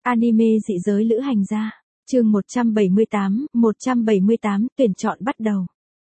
Anime dị giới lữ hành gia. Chương 178, tuyển chọn bắt đầu.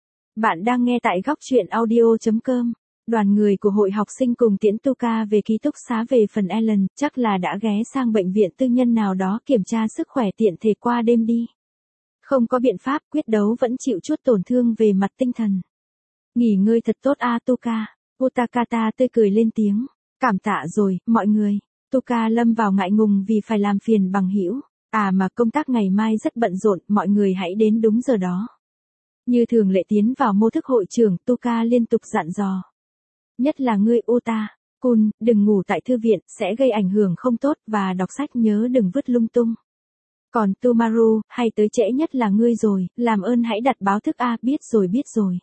Bạn đang nghe tại góc truyện audio.com. Đoàn người của hội học sinh cùng tiễn Tuka về ký túc xá về phần Ellen, chắc là đã ghé sang bệnh viện tư nhân nào đó kiểm tra sức khỏe tiện thể qua đêm đi. Không có biện pháp, quyết đấu vẫn chịu chút tổn thương về mặt tinh thần. Nghỉ ngơi thật tốt Tuka. Utakata tươi cười lên tiếng. Cảm tạ rồi, mọi người. Tuka lâm vào ngại ngùng vì phải làm phiền bằng hữu. Mà công tác ngày mai rất bận rộn, mọi người hãy đến đúng giờ đó. Như thường lệ tiến vào mô thức hội trưởng, Tuka liên tục dặn dò. Nhất là ngươi Kun, đừng ngủ tại thư viện, sẽ gây ảnh hưởng không tốt, và đọc sách nhớ đừng vứt lung tung. Còn Tumaru, hay tới trễ nhất là ngươi rồi, làm ơn hãy đặt báo thức biết rồi.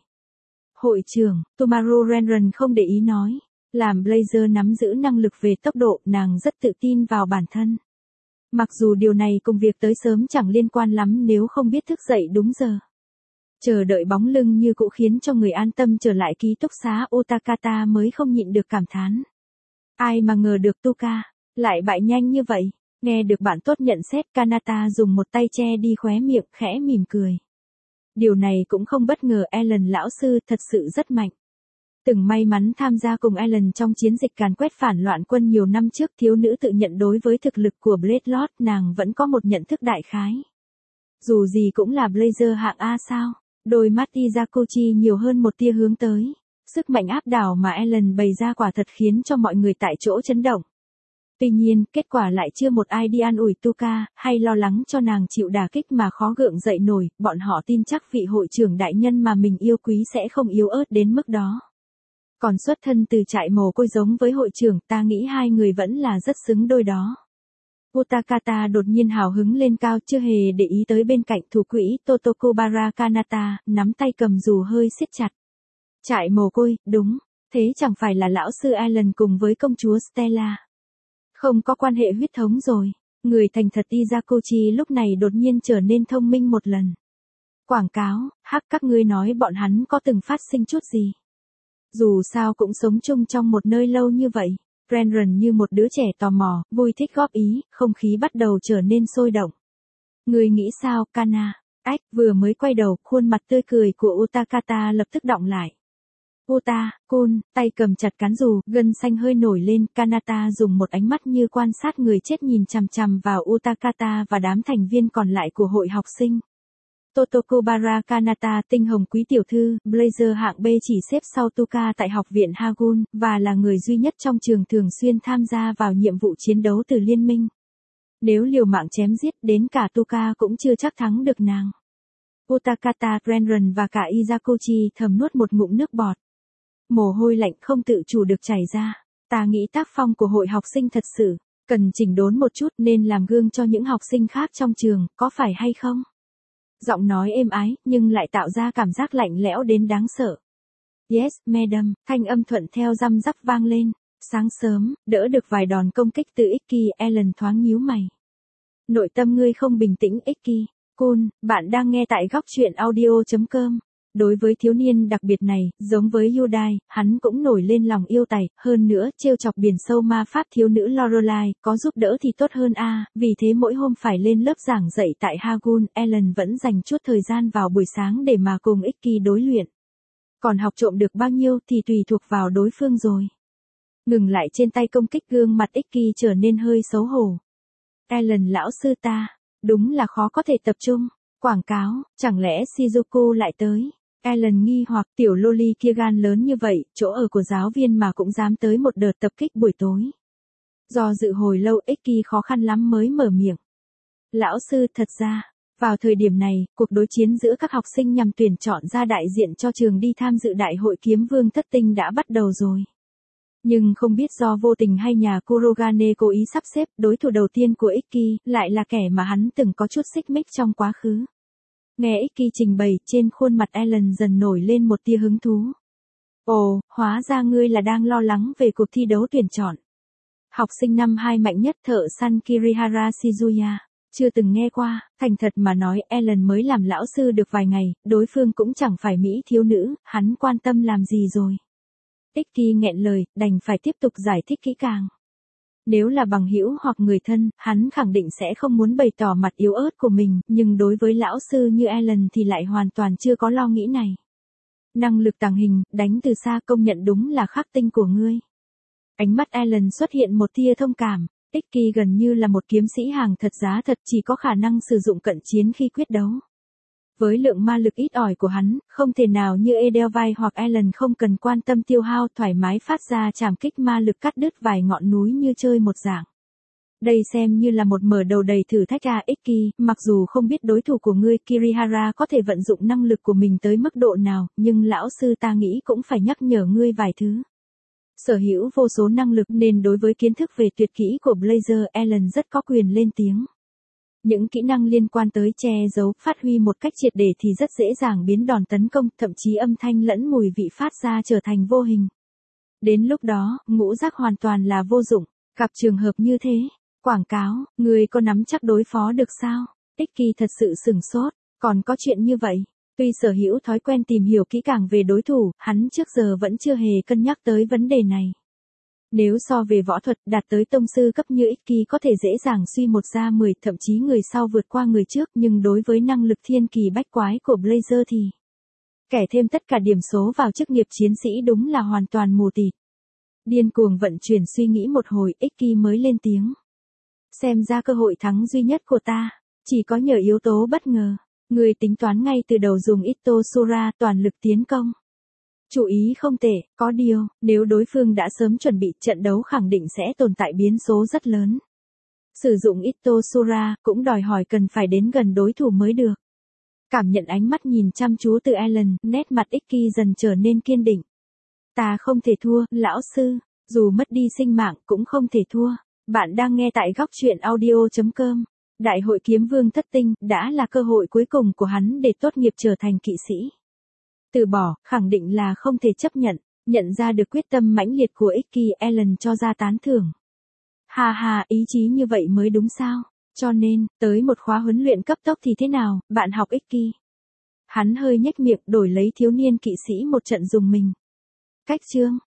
Hội trưởng, Tumaru Renran không để ý nói. Làm Blazer nắm giữ năng lực về tốc độ, nàng rất tự tin vào bản thân. Mặc dù điều này cùng việc tới sớm chẳng liên quan lắm nếu không biết thức dậy đúng giờ. Chờ đợi bóng lưng như cũ khiến cho người an tâm trở lại ký túc xá, Utakata mới không nhịn được cảm thán. Ai mà ngờ được Tuka lại bại nhanh như vậy. Nghe được bạn tốt nhận xét, Kanata dùng một tay che đi khóe miệng, khẽ mỉm cười. Điều này cũng không bất ngờ, Ellen lão sư thật sự rất mạnh. Từng may mắn tham gia cùng Ellen trong chiến dịch càn quét phản loạn quân nhiều năm trước, thiếu nữ tự nhận đối với thực lực của Blade Lord nàng vẫn có một nhận thức đại khái. Dù gì cũng là Blazer hạng A sao, đôi mắt Izakuchi nhiều hơn một tia hướng tới. Sức mạnh áp đảo mà Ellen bày ra quả thật khiến cho mọi người tại chỗ chấn động. Tuy nhiên, kết quả lại chưa một ai đi an ủi Tuka, hay lo lắng cho nàng chịu đả kích mà khó gượng dậy nổi, bọn họ tin chắc vị hội trưởng đại nhân mà mình yêu quý sẽ không yếu ớt đến mức đó. Còn xuất thân từ trại mồ côi giống với hội trưởng, ta nghĩ hai người vẫn là rất xứng đôi đó. Utakata đột nhiên hào hứng lên cao, chưa hề để ý tới bên cạnh thủ quỹ Totokobara Kanata, nắm tay cầm dù hơi siết chặt. Trại mồ côi, đúng, thế chẳng phải là lão sư Ellen cùng với công chúa Stella. Không có quan hệ huyết thống rồi. Người thành thật Izakuchi lúc này đột nhiên trở nên thông minh một lần. Quảng cáo, các ngươi nói bọn hắn có từng phát sinh chút gì. Dù sao cũng sống chung trong một nơi lâu như vậy. Renran như một đứa trẻ tò mò, vui thích góp ý, không khí bắt đầu trở nên sôi động. Người nghĩ sao, Kana? Vừa mới quay đầu, khuôn mặt tươi cười của Utakata lập tức đọng lại. Kun, tay cầm chặt cán dù, gân xanh hơi nổi lên, Kanata dùng một ánh mắt như quan sát người chết nhìn chằm chằm vào Utakata và đám thành viên còn lại của hội học sinh. Totokobara Kanata, tinh hồng quý tiểu thư, Blazer hạng B chỉ xếp sau Tuka tại học viện Hagun, và là người duy nhất trong trường thường xuyên tham gia vào nhiệm vụ chiến đấu từ liên minh. Nếu liều mạng chém giết, đến cả Tuka cũng chưa chắc thắng được nàng. Utakata, Renran và cả Izakuchi thầm nuốt một ngụm nước bọt. Mồ hôi lạnh không tự chủ được chảy ra. Ta nghĩ tác phong của hội học sinh thật sự cần chỉnh đốn một chút, nên làm gương cho những học sinh khác trong trường, có phải hay không? Giọng nói êm ái, nhưng lại tạo ra cảm giác lạnh lẽo đến đáng sợ. Yes, madam, thanh âm thuận theo răm rắp vang lên. Sáng sớm, đỡ được vài đòn công kích từ Ikki, Ellen thoáng nhíu mày. Nội tâm ngươi không bình tĩnh Ikki. Kun, bạn đang nghe tại góc truyện audio.com. Đối với thiếu niên đặc biệt này, giống với Yudai, hắn cũng nổi lên lòng yêu tài, hơn nữa, trêu chọc biển sâu ma pháp thiếu nữ Lorelai, có giúp đỡ thì tốt hơn vì thế mỗi hôm phải lên lớp giảng dạy tại Hagun, Ellen vẫn dành chút thời gian vào buổi sáng để mà cùng Ikki đối luyện. Còn học trộm được bao nhiêu thì tùy thuộc vào đối phương rồi. Ngừng lại trên tay công kích, gương mặt Ikki trở nên hơi xấu hổ. Ellen lão sư ta, đúng là khó có thể tập trung. Quảng cáo, chẳng lẽ Shizuku lại tới? Ellen nghi hoặc, tiểu loli kia gan lớn như vậy, chỗ ở của giáo viên mà cũng dám tới một đợt tập kích buổi tối. Do dự hồi lâu, Ikki khó khăn lắm mới mở miệng. Lão sư, thật ra, vào thời điểm này, cuộc đối chiến giữa các học sinh nhằm tuyển chọn ra đại diện cho trường đi tham dự đại hội kiếm vương thất tinh đã bắt đầu rồi. Nhưng không biết do vô tình hay nhà Kurogane cố ý sắp xếp, đối thủ đầu tiên của Ikki lại là kẻ mà hắn từng có chút xích mích trong quá khứ. Nghe Ikki trình bày, trên khuôn mặt Ellen dần nổi lên một tia hứng thú. Ồ, hóa ra ngươi là đang lo lắng về cuộc thi đấu tuyển chọn. Học sinh năm 2 mạnh nhất thợ săn Kirihara Shizuya. Chưa từng nghe qua, thành thật mà nói, Ellen mới làm lão sư được vài ngày, đối phương cũng chẳng phải mỹ thiếu nữ, hắn quan tâm làm gì rồi. Ikki nghẹn lời, đành phải tiếp tục giải thích kỹ càng. Nếu là bằng hữu hoặc người thân, hắn khẳng định sẽ không muốn bày tỏ mặt yếu ớt của mình, nhưng đối với lão sư như Alan thì lại hoàn toàn chưa có lo nghĩ này. Năng lực tàng hình, đánh từ xa, công nhận đúng là khắc tinh của ngươi. Ánh mắt Alan xuất hiện một tia thông cảm. Icky gần như là một kiếm sĩ hàng thật giá thật, chỉ có khả năng sử dụng cận chiến khi quyết đấu. Với lượng ma lực ít ỏi của hắn, không thể nào như Edelweiss hoặc Alan không cần quan tâm tiêu hao, thoải mái phát ra trảm kích ma lực cắt đứt vài ngọn núi như chơi một dạng. Đây xem như là một mở đầu đầy thử thách à. Icky, mặc dù không biết đối thủ của ngươi Kirihara có thể vận dụng năng lực của mình tới mức độ nào, nhưng lão sư ta nghĩ cũng phải nhắc nhở ngươi vài thứ. Sở hữu vô số năng lực nên đối với kiến thức về tuyệt kỹ của Blazer, Alan rất có quyền lên tiếng. Những kỹ năng liên quan tới che giấu, phát huy một cách triệt để thì rất dễ dàng biến đòn tấn công, thậm chí âm thanh lẫn mùi vị phát ra trở thành vô hình. Đến lúc đó, ngũ giác hoàn toàn là vô dụng. Gặp trường hợp như thế, quảng cáo, người có nắm chắc đối phó được sao? Icky thật sự sửng sốt, còn có chuyện như vậy. Tuy sở hữu thói quen tìm hiểu kỹ càng về đối thủ, hắn trước giờ vẫn chưa hề cân nhắc tới vấn đề này. Nếu so về võ thuật, đạt tới tông sư cấp như Icky có thể dễ dàng suy một ra 10, thậm chí người sau vượt qua người trước, nhưng đối với năng lực thiên kỳ bách quái của Blazer thì kẻ thêm tất cả điểm số vào chức nghiệp chiến sĩ đúng là hoàn toàn mù tịt. Điên cuồng vận chuyển suy nghĩ một hồi, Icky mới lên tiếng. Xem ra cơ hội thắng duy nhất của ta chỉ có nhờ yếu tố bất ngờ. Người tính toán ngay từ đầu dùng Ito Sura toàn lực tiến công. Chủ ý không tệ, có điều, nếu đối phương đã sớm chuẩn bị, trận đấu khẳng định sẽ tồn tại biến số rất lớn. Sử dụng Ito Sura cũng đòi hỏi cần phải đến gần đối thủ mới được. Cảm nhận ánh mắt nhìn chăm chú từ Alan, nét mặt Icky dần trở nên kiên định. Ta không thể thua, lão sư, dù mất đi sinh mạng cũng không thể thua. Bạn đang nghe tại góc truyện audio.com. Đại hội kiếm vương thất tinh đã là cơ hội cuối cùng của hắn để tốt nghiệp trở thành kỵ sĩ. Từ bỏ, khẳng định là không thể chấp nhận. Nhận ra được quyết tâm mãnh liệt của Icky, Alan cho ra tán thưởng. Ha ha, ý chí như vậy mới đúng sao? Cho nên, tới một khóa huấn luyện cấp tốc thì thế nào, bạn học Icky? Hắn hơi nhếch miệng, đổi lấy thiếu niên kỵ sĩ một trận dùng mình. Cách chương.